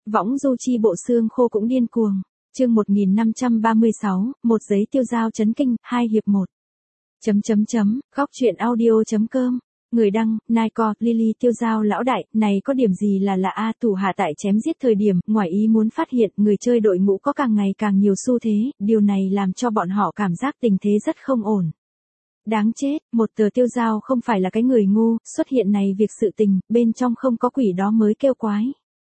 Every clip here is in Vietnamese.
Võng du chi bộ xương khô cũng điên cuồng. Chương 1536, một giấy tiêu dao chấn kinh, 2 hiệp 1. Góc truyện audio.com. Người đăng, Nike, Lily tiêu dao lão đại, này có điểm gì là lạ a thủ hạ tại chém giết thời điểm, ngoài ý muốn phát hiện người chơi đội ngũ có càng ngày càng nhiều xu thế, điều này làm cho bọn họ cảm giác tình thế rất không ổn. Đáng chết, một tờ tiêu dao không phải là cái người ngu, xuất hiện này việc sự tình, bên trong không có quỷ đó mới kêu quái.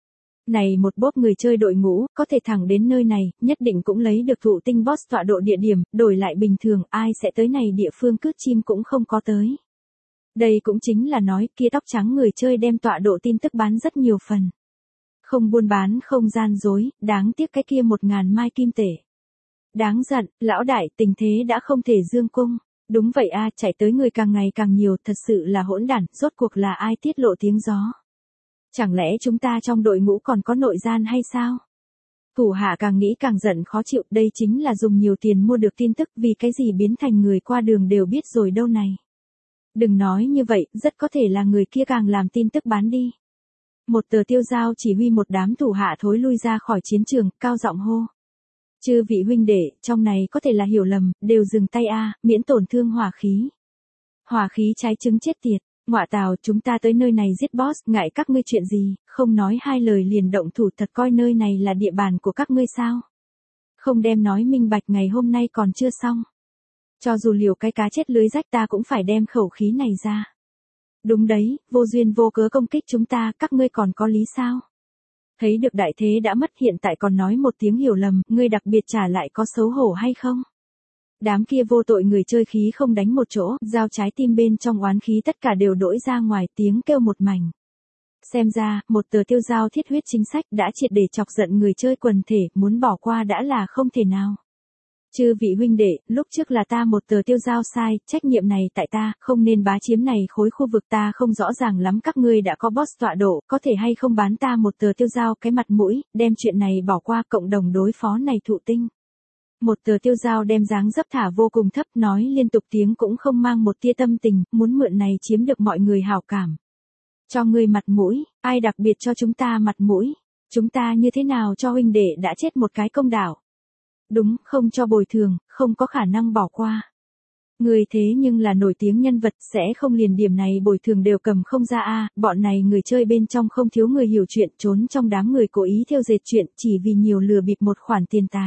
Này một bốp người chơi đội ngũ, có thể thẳng đến nơi này, nhất định cũng lấy được thụ tinh boss tọa độ địa điểm, đổi lại bình thường, ai sẽ tới này địa phương cướp chim cũng không có tới. Đây cũng chính là nói, kia tóc trắng người chơi đem tọa độ tin tức bán rất nhiều phần. Không buôn bán, không gian dối, đáng tiếc cái kia 1.000 mai kim tệ. Đáng giận, lão đại, tình thế đã không thể dương cung. Đúng vậy a, chạy tới người càng ngày càng nhiều, thật sự là hỗn đản, rốt cuộc là ai tiết lộ tiếng gió. Chẳng lẽ chúng ta trong đội ngũ còn có nội gian hay sao? Thủ hạ càng nghĩ càng giận khó chịu, đây chính là dùng nhiều tiền mua được tin tức, vì cái gì biến thành người qua đường đều biết rồi đâu này. Đừng nói như vậy, rất có thể là người kia càng làm tin tức bán đi. Một tờ tiêu dao chỉ huy một đám thủ hạ thối lui ra khỏi chiến trường, cao giọng hô. Chư vị huynh đệ, trong này có thể là hiểu lầm, đều dừng tay a, miễn tổn thương hỏa khí. Hỏa khí trái trứng chết tiệt. Ngọa tào, chúng ta tới nơi này giết boss, ngại các ngươi chuyện gì, không nói hai lời liền động thủ, thật coi nơi này là địa bàn của các ngươi sao? Không đem nói minh bạch, ngày hôm nay còn chưa xong. Cho dù liều cái cá chết lưới rách ta cũng phải đem khẩu khí này ra. Đúng đấy, vô duyên vô cớ công kích chúng ta, các ngươi còn có lý sao? Thấy được đại thế đã mất, hiện tại còn nói một tiếng hiểu lầm, ngươi đặc biệt trả lại có xấu hổ hay không? Đám kia vô tội người chơi khí không đánh một chỗ, dao trái tim bên trong oán khí tất cả đều đỗi ra ngoài, tiếng kêu một mảnh. Xem ra, một tờ tiêu dao thiết huyết chính sách đã triệt để chọc giận người chơi quần thể, muốn bỏ qua đã là không thể nào. Chư vị huynh đệ, lúc trước là ta một tờ tiêu dao sai, trách nhiệm này tại ta, không nên bá chiếm này khối khu vực, ta không rõ ràng lắm các ngươi đã có boss tọa độ, có thể hay không bán ta một tờ tiêu dao cái mặt mũi, đem chuyện này bỏ qua, cộng đồng đối phó này thụ tinh. Một tờ tiêu dao đem dáng dấp thả vô cùng thấp, nói liên tục tiếng cũng không mang một tia tâm tình, muốn mượn này chiếm được mọi người hảo cảm. Cho ngươi mặt mũi, ai đặc biệt cho chúng ta mặt mũi, chúng ta như thế nào cho huynh đệ đã chết một cái công đạo. Đúng, không cho bồi thường, không có khả năng bỏ qua. Người thế nhưng là nổi tiếng nhân vật, sẽ không liền điểm này bồi thường đều cầm không ra a, bọn này người chơi bên trong không thiếu người hiểu chuyện, trốn trong đám người cố ý theo dệt chuyện, chỉ vì nhiều lừa bịp một khoản tiền tài.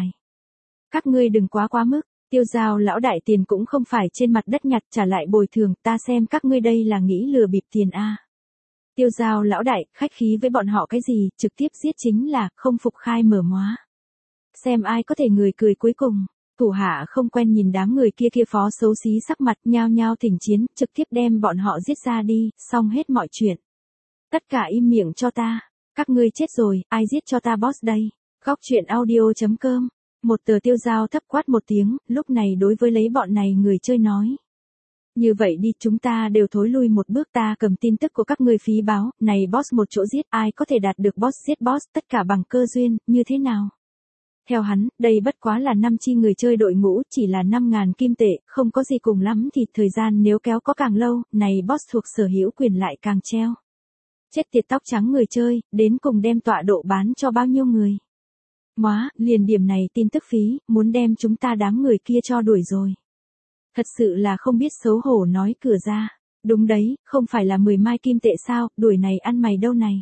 Các ngươi đừng quá mức, tiêu dao lão đại tiền cũng không phải trên mặt đất nhặt trả lại bồi thường, ta xem các ngươi đây là nghĩ lừa bịp tiền a. Tiêu dao lão đại, khách khí với bọn họ cái gì, trực tiếp giết chính là, không phục khai mở móa. Xem ai có thể người cười cuối cùng, thủ hạ không quen nhìn đám người kia phó xấu xí sắc mặt, nhao nhao thỉnh chiến, trực tiếp đem bọn họ giết ra đi, xong hết mọi chuyện. Tất cả im miệng cho ta, các ngươi chết rồi, ai giết cho ta boss đây, góc truyện audio.com. Một tờ tiêu dao thấp quát một tiếng, lúc này đối với lấy bọn này người chơi nói. Như vậy đi, chúng ta đều thối lui một bước, ta cầm tin tức của các ngươi phí báo, này boss một chỗ giết, ai có thể đạt được boss giết boss, tất cả bằng cơ duyên, như thế nào? Theo hắn, đây bất quá là 5 chi người chơi đội ngũ, chỉ là 5.000 kim tệ, không có gì cùng lắm thì thời gian nếu kéo có càng lâu, này boss thuộc sở hữu quyền lại càng treo. Chết tiệt tóc trắng người chơi, đến cùng đem tọa độ bán cho bao nhiêu người? Móa, liền điểm này tin tức phí, muốn đem chúng ta đám người kia cho đuổi rồi. Thật sự là không biết xấu hổ nói cửa ra. Đúng đấy, không phải là 10 mai kim tệ sao, đuổi này ăn mày đâu này.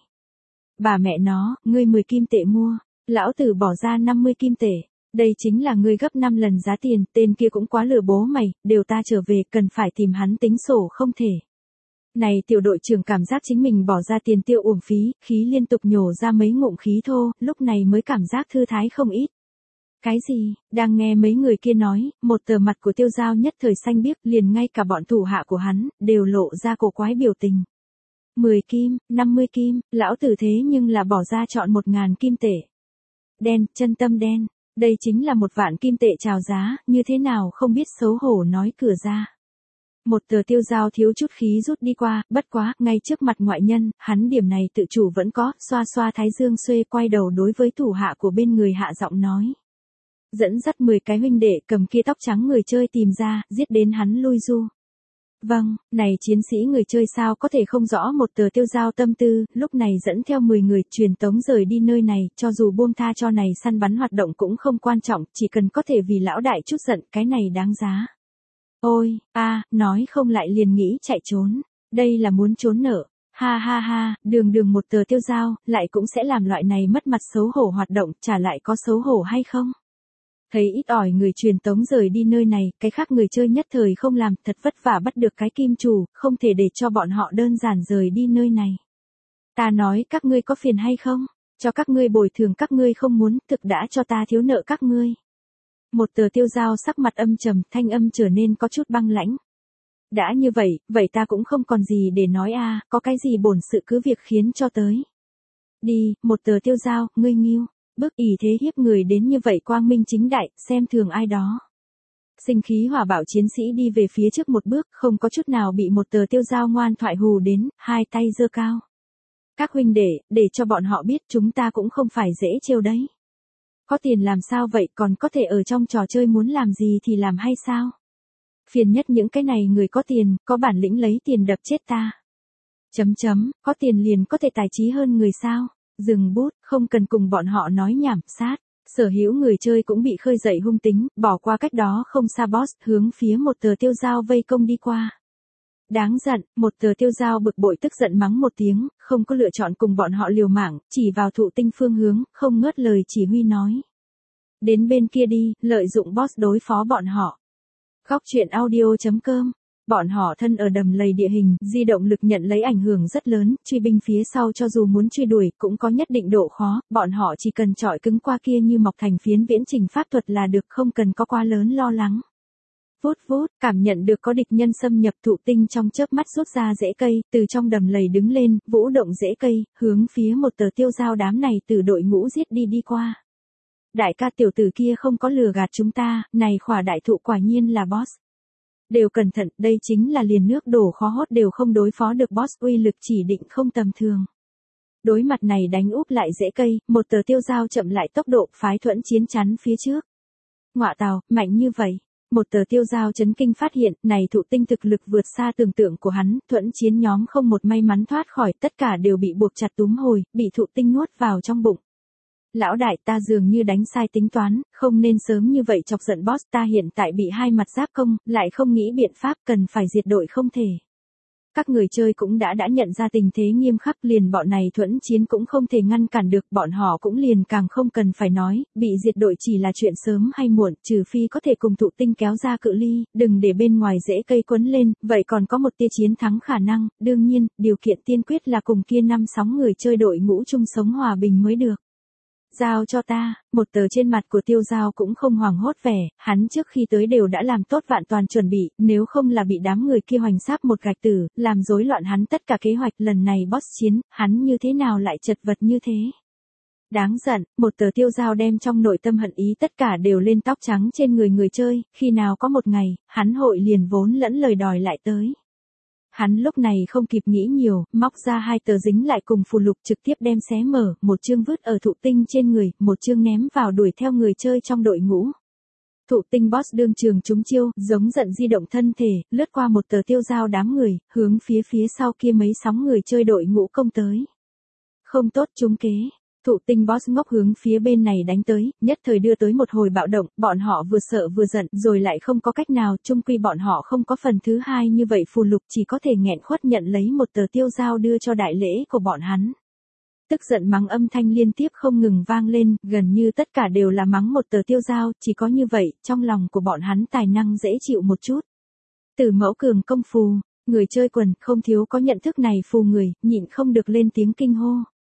Bà mẹ nó, ngươi 10 kim tệ mua, lão tử bỏ ra 50 kim tệ. Đây chính là ngươi gấp 5 lần giá tiền, tên kia cũng quá lừa bố mày, đều ta trở về, cần phải tìm hắn tính sổ không thể. Này tiểu đội trưởng cảm giác chính mình bỏ ra tiền tiêu uổng phí, khí liên tục nhổ ra mấy ngụm khí thô, lúc này mới cảm giác thư thái không ít. Cái gì, đang nghe mấy người kia nói, một tờ mặt của tiêu dao nhất thời xanh biếc, liền ngay cả bọn thủ hạ của hắn, đều lộ ra cổ quái biểu tình. 10 kim, 50 kim, lão tử thế nhưng là bỏ ra chọn 1.000 kim tệ. Đen, chân tâm đen, đây chính là 1.000 kim tệ chào giá, như thế nào không biết xấu hổ nói cửa ra. Một tờ tiêu dao thiếu chút khí rút đi qua, bất quá, ngay trước mặt ngoại nhân, hắn điểm này tự chủ vẫn có, xoa xoa thái dương xuê quay đầu đối với thủ hạ của bên người hạ giọng nói. Dẫn dắt 10 cái huynh đệ cầm kia tóc trắng người chơi tìm ra, giết đến hắn lui du. Vâng, này chiến sĩ người chơi sao có thể không rõ một tờ tiêu giao tâm tư, lúc này dẫn theo 10 người truyền tống rời đi nơi này, cho dù buông tha cho này săn bắn hoạt động cũng không quan trọng, chỉ cần có thể vì lão đại chút giận, cái này đáng giá. Ôi, nói không lại liền nghĩ chạy trốn, đây là muốn trốn nợ. Ha ha ha, đường một tờ tiêu giao, lại cũng sẽ làm loại này mất mặt xấu hổ hoạt động, trả lại có xấu hổ hay không? Thấy ít ỏi người truyền tống rời đi nơi này, cái khác người chơi nhất thời không làm, thật vất vả bắt được cái kim chủ, không thể để cho bọn họ đơn giản rời đi nơi này. Ta nói các ngươi có phiền hay không? Cho các ngươi bồi thường các ngươi không muốn, thực đã cho ta thiếu nợ các ngươi. Một tờ tiêu giao sắc mặt âm trầm, thanh âm trở nên có chút băng lãnh. Đã như vậy, vậy ta cũng không còn gì để nói có cái gì bổn sự cứ việc khiến cho tới. Đi, một tờ tiêu giao, ngươi nghiêu. Bức ỷ thế hiếp người đến như vậy quang minh chính đại, xem thường ai đó. Sinh khí hỏa bạo chiến sĩ đi về phía trước một bước, không có chút nào bị một tờ tiêu giao ngoan thoại hù đến, hai tay giơ cao. Các huynh đệ, để cho bọn họ biết chúng ta cũng không phải dễ trêu đấy. Có tiền làm sao vậy, còn có thể ở trong trò chơi muốn làm gì thì làm hay sao? Phiền nhất những cái này người có tiền, có bản lĩnh lấy tiền đập chết ta. Có tiền liền có thể tài trí hơn người sao? Dừng bút, không cần cùng bọn họ nói nhảm, sát. Sở hữu người chơi cũng bị khơi dậy hung tính, bỏ qua cách đó không xa boss, hướng phía một tờ tiêu giao vây công đi qua. Đáng giận, một tờ tiêu giao bực bội tức giận mắng một tiếng, không có lựa chọn cùng bọn họ liều mạng, chỉ vào thụ tinh phương hướng, không ngớt lời chỉ huy nói. Đến bên kia đi, lợi dụng boss đối phó bọn họ. Góc truyện audio.com. Bọn họ thân ở đầm lầy địa hình, di động lực nhận lấy ảnh hưởng rất lớn, truy binh phía sau cho dù muốn truy đuổi, cũng có nhất định độ khó, bọn họ chỉ cần chọi cứng qua kia như mọc thành phiến viễn trình pháp thuật là được, không cần có quá lớn lo lắng. Vút vút, cảm nhận được có địch nhân xâm nhập, thụ tinh trong chớp mắt rút ra rễ cây, từ trong đầm lầy đứng lên, vũ động rễ cây, hướng phía một tờ tiêu giao đám này từ đội ngũ giết đi qua. Đại ca tiểu tử kia không có lừa gạt chúng ta, này khỏa đại thụ quả nhiên là boss. Đều cẩn thận, đây chính là liền nước đổ khó hốt đều không đối phó được boss, uy lực chỉ định không tầm thường. Đối mặt này đánh úp lại rễ cây, một tờ tiêu giao chậm lại tốc độ, phái thuẫn chiến chắn phía trước. Ngọa tào, mạnh như vậy. Một tờ tiêu giao chấn kinh phát hiện, này thụ tinh thực lực vượt xa tưởng tượng của hắn, thuẫn chiến nhóm không một may mắn thoát khỏi, tất cả đều bị buộc chặt túm hồi, bị thụ tinh nuốt vào trong bụng. Lão đại, ta dường như đánh sai tính toán, không nên sớm như vậy chọc giận boss, ta hiện tại bị hai mặt giáp công, lại không nghĩ biện pháp, cần phải diệt đội không thể. Các người chơi cũng đã nhận ra tình thế nghiêm khắc, liền bọn này thuẫn chiến cũng không thể ngăn cản được, bọn họ cũng liền càng không cần phải nói, bị diệt đội chỉ là chuyện sớm hay muộn, trừ phi có thể cùng thụ tinh kéo ra cự ly, đừng để bên ngoài rễ cây quấn lên, vậy còn có một tia chiến thắng khả năng, đương nhiên, điều kiện tiên quyết là cùng kia 5-6 người chơi đội ngũ chung sống hòa bình mới được. Giao cho ta, một tờ trên mặt của tiêu giao cũng không hoảng hốt vẻ, hắn trước khi tới đều đã làm tốt vạn toàn chuẩn bị, nếu không là bị đám người kia hoành sáp một gạch tử, làm rối loạn hắn tất cả kế hoạch, lần này boss chiến, hắn như thế nào lại chật vật như thế. Đáng giận, một tờ tiêu giao đem trong nội tâm hận ý tất cả đều lên tóc trắng trên người chơi, khi nào có một ngày, hắn hội liền vốn lẫn lời đòi lại tới. Hắn lúc này không kịp nghĩ nhiều, móc ra 2 tờ dính lại cùng phù lục trực tiếp đem xé mở, một chương vứt ở thụ tinh trên người, một chương ném vào đuổi theo người chơi trong đội ngũ. Thụ tinh boss đương trường trúng chiêu, giống giận di động thân thể, lướt qua một tờ tiêu giao đám người, hướng phía sau kia mấy sóng người chơi đội ngũ công tới. Không tốt, trúng kế. Thụ tinh boss ngốc hướng phía bên này đánh tới, nhất thời đưa tới một hồi bạo động, bọn họ vừa sợ vừa giận, rồi lại không có cách nào, chung quy bọn họ không có phần thứ hai như vậy, phù lục chỉ có thể nghẹn khuất nhận lấy một tờ tiêu giao đưa cho đại lễ của bọn hắn. Tức giận mắng âm thanh liên tiếp không ngừng vang lên, gần như tất cả đều là mắng một tờ tiêu giao, chỉ có như vậy, trong lòng của bọn hắn tài năng dễ chịu một chút. Từ mẫu cường công phù, người chơi quần không thiếu có nhận thức này phù người, nhịn không được lên tiếng kinh hô.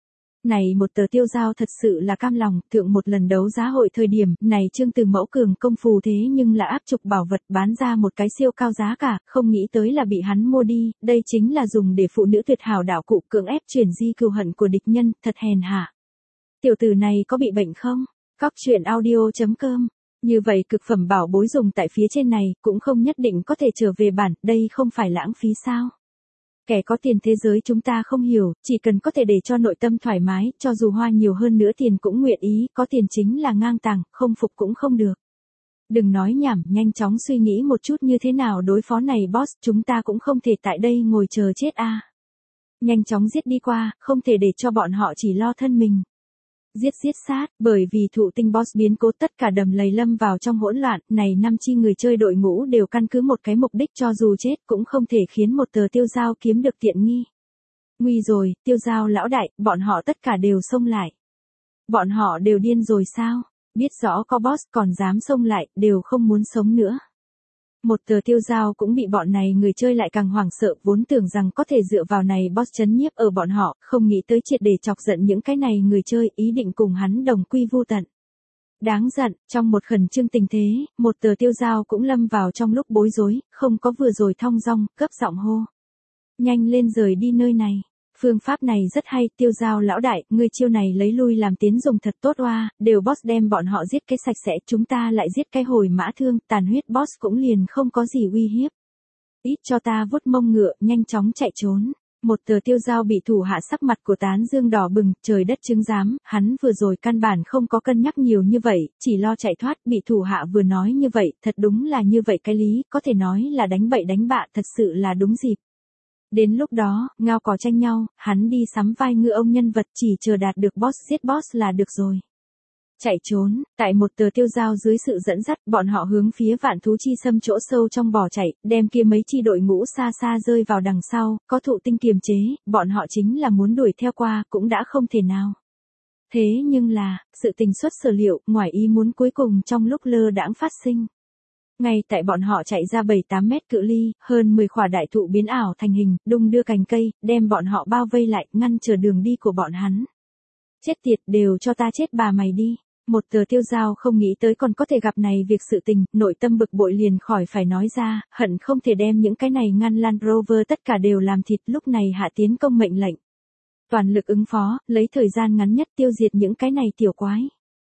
Này một tờ tiêu giao thật sự là cam lòng, thượng một lần đấu giá hội thời điểm, này chương từ mẫu cường công phù thế nhưng là áp trục bảo vật bán ra một cái siêu cao giá cả, không nghĩ tới là bị hắn mua đi, đây chính là dùng để phụ nữ tuyệt hảo đạo cụ cưỡng ép chuyển di cừu hận của địch nhân, thật hèn hạ. Tiểu tử này có bị bệnh không? Góc truyện audio.com. Như vậy cực phẩm bảo bối dùng tại phía trên này, cũng không nhất định có thể trở về bản, đây không phải lãng phí sao? Kẻ có tiền thế giới chúng ta không hiểu, chỉ cần có thể để cho nội tâm thoải mái, cho dù hoa nhiều hơn nữa tiền cũng nguyện ý, có tiền chính là ngang tàng, không phục cũng không được. Đừng nói nhảm, nhanh chóng suy nghĩ một chút như thế nào đối phó này boss, chúng ta cũng không thể tại đây ngồi chờ chết a. Nhanh chóng giết đi qua, không thể để cho bọn họ chỉ lo thân mình. Giết sát, bởi vì thụ tinh boss biến cố tất cả đầm lầy lâm vào trong hỗn loạn, này 5 chi người chơi đội ngũ đều căn cứ một cái mục đích cho dù chết cũng không thể khiến một tờ tiêu giao kiếm được tiện nghi. Nguy rồi, tiêu giao lão đại, bọn họ tất cả đều xông lại. Bọn họ đều điên rồi sao? Biết rõ có boss còn dám xông lại, đều không muốn sống nữa. Một tờ tiêu giao cũng bị bọn này người chơi lại càng hoảng sợ, vốn tưởng rằng có thể dựa vào này boss chấn nhiếp ở bọn họ, không nghĩ tới triệt để chọc giận những cái này người chơi, ý định cùng hắn đồng quy vu tận. Đáng giận, trong một khẩn trương tình thế, một tờ tiêu giao cũng lâm vào trong lúc bối rối, không có vừa rồi thong dong, cấp giọng hô. Nhanh lên rời đi nơi này. Phương pháp này rất hay, tiêu giao lão đại, ngươi chiêu này lấy lui làm tiến dùng thật tốt oa, đều boss đem bọn họ giết cái sạch sẽ, chúng ta lại giết cái hồi mã thương, tàn huyết boss cũng liền không có gì uy hiếp. Ít cho ta vuốt mông ngựa, nhanh chóng chạy trốn. Một tờ tiêu giao bị thủ hạ sắc mặt của Tán Dương đỏ bừng, trời đất chứng giám, hắn vừa rồi căn bản không có cân nhắc nhiều như vậy, chỉ lo chạy thoát, bị thủ hạ vừa nói như vậy, thật đúng là như vậy cái lý, có thể nói là đánh bậy đánh bạ, thật sự là đúng dịp. Đến lúc đó, ngao cò tranh nhau, hắn đi sắm vai ngựa ông nhân vật chỉ chờ đạt được boss giết boss là được rồi. Chạy trốn, tại một tờ tiêu giao dưới sự dẫn dắt, bọn họ hướng phía Vạn Thú Chi Xâm chỗ sâu trong bò chạy, đem kia mấy chi đội ngũ xa xa rơi vào đằng sau, có thụ tinh kiềm chế, bọn họ chính là muốn đuổi theo qua, cũng đã không thể nào. Thế nhưng là, sự tình xuất sở liệu, ngoài ý muốn cuối cùng trong lúc lơ đãng phát sinh. Ngay tại bọn họ chạy ra 7-8 mét cự ly, hơn 10 khỏa đại thụ biến ảo thành hình, đung đưa cành cây, đem bọn họ bao vây lại, ngăn trở đường đi của bọn hắn. Chết tiệt, đều cho ta chết bà mày đi. Một tờ tiêu giao không nghĩ tới còn có thể gặp này việc sự tình, nội tâm bực bội liền khỏi phải nói ra, hận không thể đem những cái này ngăn Land Rover tất cả đều làm thịt, lúc này hạ tiến công mệnh lệnh. Toàn lực ứng phó, lấy thời gian ngắn nhất tiêu diệt những cái này tiểu quái.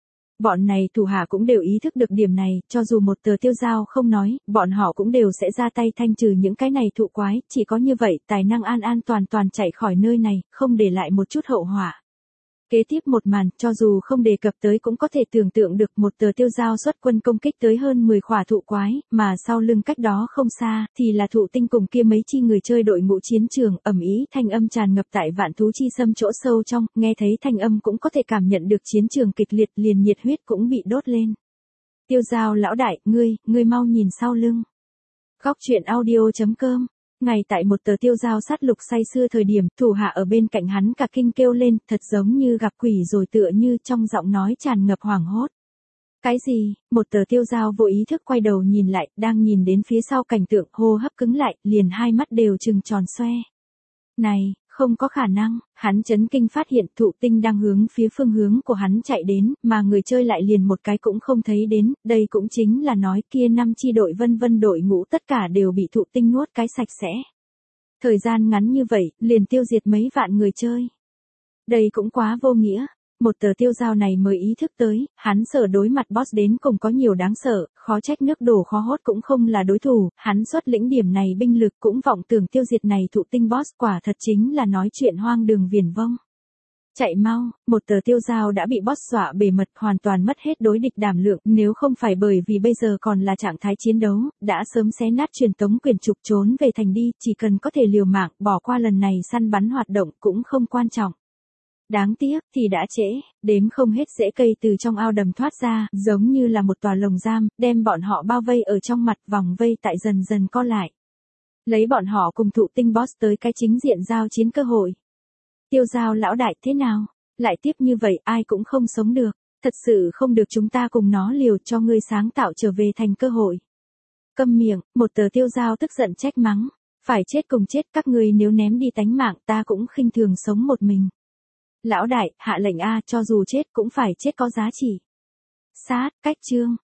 Bọn này thủ hạ cũng đều ý thức được điểm này, cho dù một tờ tiêu giao không nói, bọn họ cũng đều sẽ ra tay thanh trừ những cái này thụ quái, chỉ có như vậy tài năng an toàn chạy khỏi nơi này, không để lại một chút hậu họa. Kế tiếp một màn, cho dù không đề cập tới cũng có thể tưởng tượng được một tờ tiêu giao xuất quân công kích tới hơn 10 khỏa thụ quái, mà sau lưng cách đó không xa, thì là thụ tinh cùng kia mấy chi người chơi đội ngũ chiến trường, ầm ĩ thanh âm tràn ngập tại Vạn Thú Chi Xâm chỗ sâu trong, nghe thấy thanh âm cũng có thể cảm nhận được chiến trường kịch liệt, liền nhiệt huyết cũng bị đốt lên. Tiêu giao lão đại, ngươi mau nhìn sau lưng. Góc truyện audio.com. Ngay tại một tờ tiêu giao sát lục say xưa thời điểm, thủ hạ ở bên cạnh hắn cả kinh kêu lên, thật giống như gặp quỷ rồi, tựa như trong giọng nói tràn ngập hoảng hốt. Cái gì? Một tờ tiêu giao vô ý thức quay đầu nhìn lại, đang nhìn đến phía sau cảnh tượng, hô hấp cứng lại, liền hai mắt đều trừng tròn xoe. Này, không có khả năng, hắn chấn kinh phát hiện thụ tinh đang hướng phía phương hướng của hắn chạy đến, mà người chơi lại liền một cái cũng không thấy đến, đây cũng chính là nói kia 5 chi đội vân đội ngũ tất cả đều bị thụ tinh nuốt cái sạch sẽ. Thời gian ngắn như vậy, liền tiêu diệt mấy vạn người chơi. Đây cũng quá vô nghĩa. Một tờ tiêu giao này mới ý thức tới, hắn sợ đối mặt boss đến cùng có nhiều đáng sợ, khó trách nước đổ khó hốt cũng không là đối thủ, hắn xuất lĩnh điểm này binh lực cũng vọng tưởng tiêu diệt này thụ tinh boss, quả thật chính là nói chuyện hoang đường viển vông. Chạy mau, một tờ tiêu giao đã bị boss dọa bề mật, hoàn toàn mất hết đối địch đảm lượng, nếu không phải bởi vì bây giờ còn là trạng thái chiến đấu, đã sớm xé nát truyền tống quyền trục trốn về thành đi, chỉ cần có thể liều mạng, bỏ qua lần này săn bắn hoạt động cũng không quan trọng. Đáng tiếc thì đã trễ, đếm không hết rễ cây từ trong ao đầm thoát ra, giống như là một tòa lồng giam, đem bọn họ bao vây ở trong mặt, vòng vây tại dần dần co lại. Lấy bọn họ cùng thụ tinh boss tới cái chính diện giao chiến cơ hội. Tiêu giao lão đại thế nào? Lại tiếp như vậy ai cũng không sống được, thật sự không được, chúng ta cùng nó liều, cho ngươi sáng tạo trở về thành cơ hội. Câm miệng, một tờ tiêu giao tức giận trách mắng, phải chết cùng chết, các ngươi nếu ném đi tánh mạng ta cũng khinh thường sống một mình. Lão đại, hạ lệnh a, cho dù chết cũng phải chết có giá trị. Sát, cách chương.